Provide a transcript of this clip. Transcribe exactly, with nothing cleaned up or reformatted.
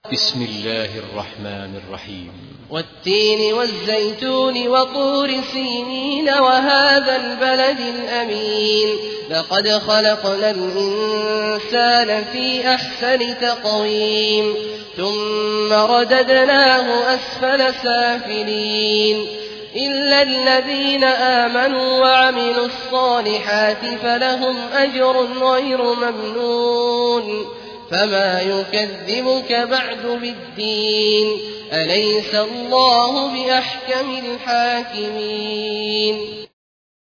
بسم الله الرحمن الرحيم. والتين والزيتون وطور سينين وهذا البلد الأمين لقد خلقنا الإنسان في أحسن تقويم ثم رددناه أسفل سافلين إلا الذين آمنوا وعملوا الصالحات فلهم أجر غير ممنون فما يكذبك بعد بالدين أليس الله بأحكم الحاكمين.